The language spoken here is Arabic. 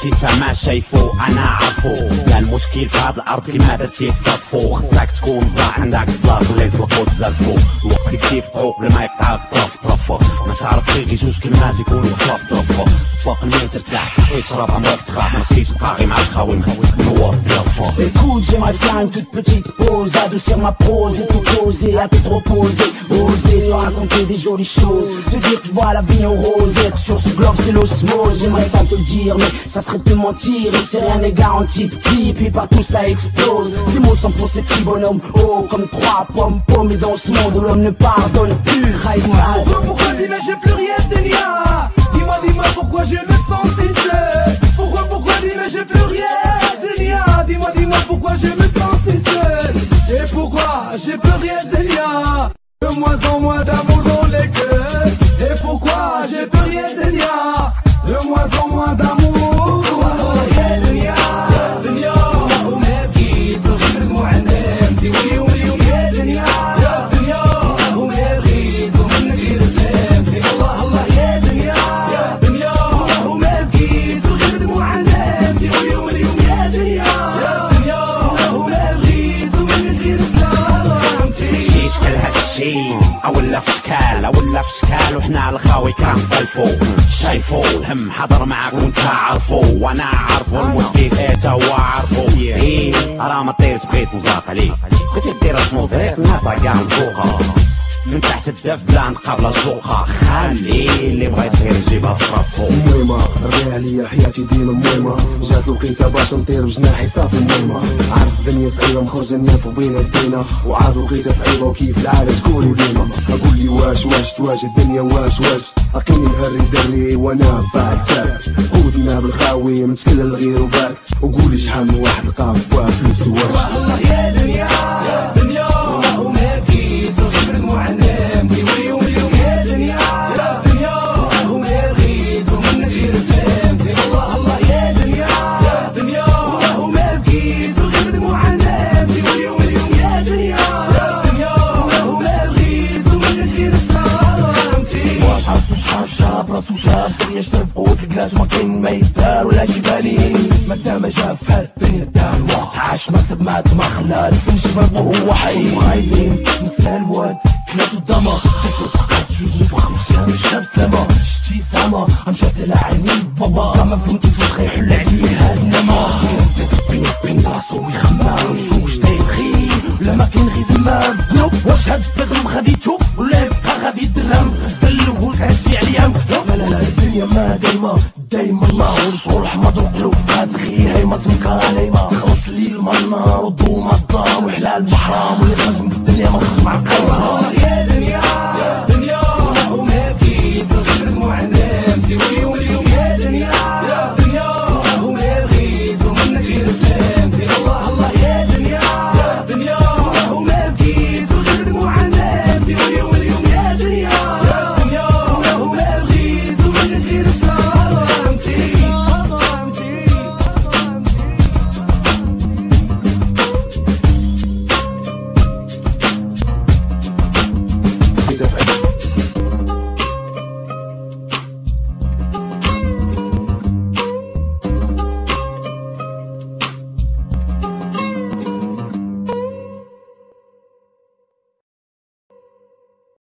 هادشي تا ما شايفو انا عارفو. لا المشكل في هاد الارض كيما درتي تصادفو، خصك تكون صاح عندك صلاح ولا يسلقو تزلفو. الوقت كيفطحو بلا ما يقطعك طرف ما تعرف غير جوج كلمات يكونوا خلاف طرف. سباق المين ترتاح صحي شرب عمرك تخاف، ما تمشيش تبقى غير مع الخاوي نور بلافون. Écoute, j'aimerais faire une toute petite pause, adoucir ma prose et tout poser, à tout reposer, oser te raconter des jolies choses, te dire que tu vois la vie en rose, être sur ce globe c'est l'osmose. J'aimerais pas te le dire mais ça serait te mentir, ici rien n'est garanti petit, puis partout ça explose. Ces mots sont pour ces petits bonhommes, oh comme trois pommes paumées dans ce monde où l'homme ne pardonne plus. Pourquoi dis-moi j'ai plus rien de Delia? Dis-moi pourquoi je me sens si seul. Pourquoi dis-moi j'ai plus rien Delia? Dis-moi pourquoi je me sens si seul. Et pourquoi j'ai plus rien Delia? De moins en moins d'amour dans les cœurs. Et pourquoi j'ai plus rien Delia? De moins en moins d'amour. اولا في شكال وحنا على الخاوي كنطلفو. شايفو الهم حضر معاك وانت عارفو وانا عارفو، المشكل ايه هو عارفو. ايه راه ما طيرت بغيت نزاق عليك، بغيتي دير موزيك الناس كاع مزوقه من تحت الدف بلا نقابل الزوقه. خلي اللي بغا يطير يجيبها في راسو. المهمة الريا عليا حياتي ديما مهمة، جات الوقيته باش نطير بجناحي صافي المهمة. عارف الدنيا صعيبة مخرجة نيافو بين يدينا، وعارف الوقيته صعيبة وكيف العالم تقولي ديما. اقول لي واش تواجه الدنيا واش اقيني نهري دري وانا فاعل عودنا بالخاوي متكلل الغير وبارك، وقولي شحال من واحد لقى بوا فلوس واش. والله يا دنيا يا دنيا وما بكيت وغير المعلم ديوي واليوم يا دنيا يا دنيا وما بغيت ومنك غير سلامتي. الله يا دنيا يا دنيا وما بكيت وغير المعلم ديوي واليوم يا دنيا يا دنيا وما بغيت ومنك غير سلامتي. واش عرفتو شحال راسو شاب الدنيا شربقو في الكلاس وما كاين ما يدار ولا شي بالي. مادام جا في هاد الدنيا دار الوقت عاش مكسب مات ما خلاه لسن شباب وهو حي. غايبين نسى الواد كلاتو الضما تاكل بقات جوج نفخو شاب سما شتي سما مشات على عيني بابا ما فهمتي فاش غيحل عليه هاد النما. بين راسو يخمم ويشوف داير خير ولا ما كاين غير زمان ذنوب. واش هاد الدغم خديتو ولا يبقى غادي يدرهم في الاول كهشي عليا مكتوب. لا الدنيا ما دايما الله والشغل حمض وقلوب هاد غير هاي ما سمكها نايمه.